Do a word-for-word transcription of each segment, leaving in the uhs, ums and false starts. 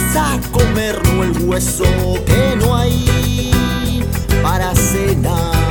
vamos a comernos el hueso que no hay para cenar.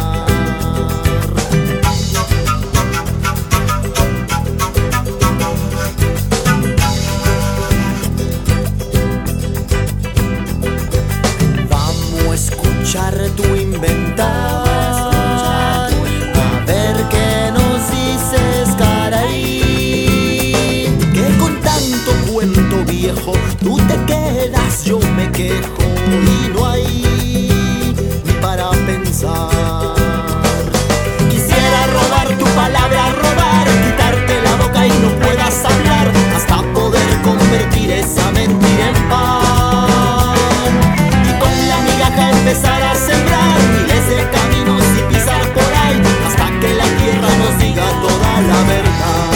Tu inventar, a ver qué nos dices, caray, que con tanto cuento viejo tú te quedas, yo me quejo y no hay ni para pensar. Quisiera robar tu palabra, robar, quitarte la boca y no puedas hablar, hasta poder convertir esa mentira en pan y con la migaja empezar a sembrar miles de caminos y pisar por ahí hasta que la tierra nos diga toda la verdad.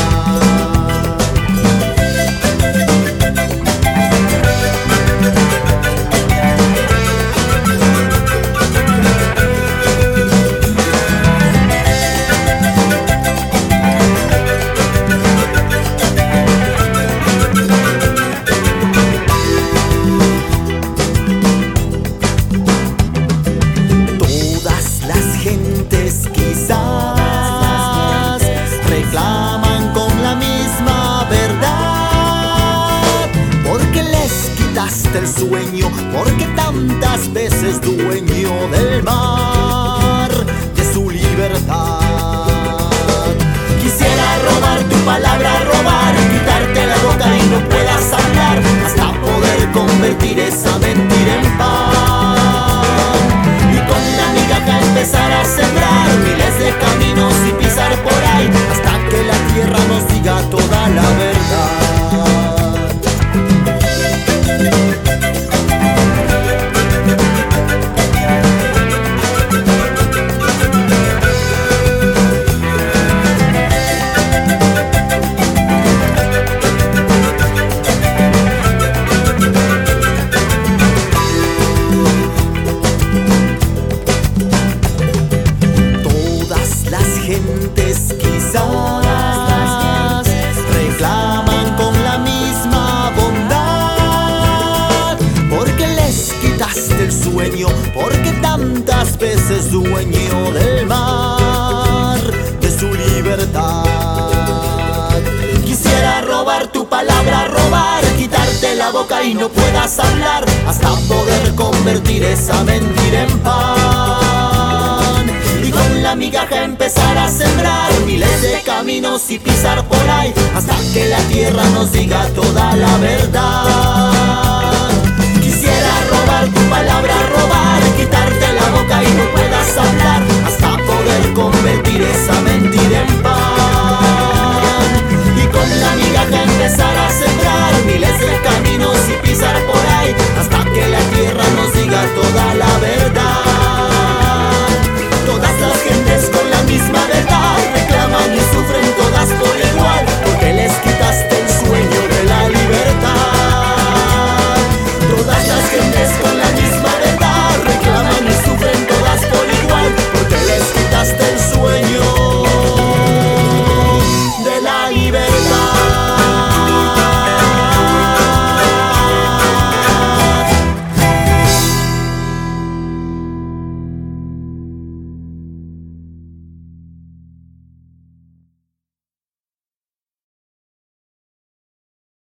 Quizás reclaman con la misma verdad, porque les quitaste el sueño, porque tantas veces dueño del mar, de su libertad. Quisiera robar tu palabra, robar, quitarte la boca y no puedas hablar, hasta poder convertir esa mentira en pan y con la migaja empezar a sembrar miles de caminos y pisar por ahí hasta que la tierra nos diga toda la verdad. Gentes quizás reclaman con la misma bondad, porque les quitaste el sueño, porque tantas veces dueño del mar, de su libertad. Quisiera robar tu palabra, robar, quitarte la boca y no puedas hablar, hasta poder convertir esa mentira en pan y con la migaja empezar a sembrar miles de caminos y pisar por ahí hasta que la tierra nos diga toda la verdad.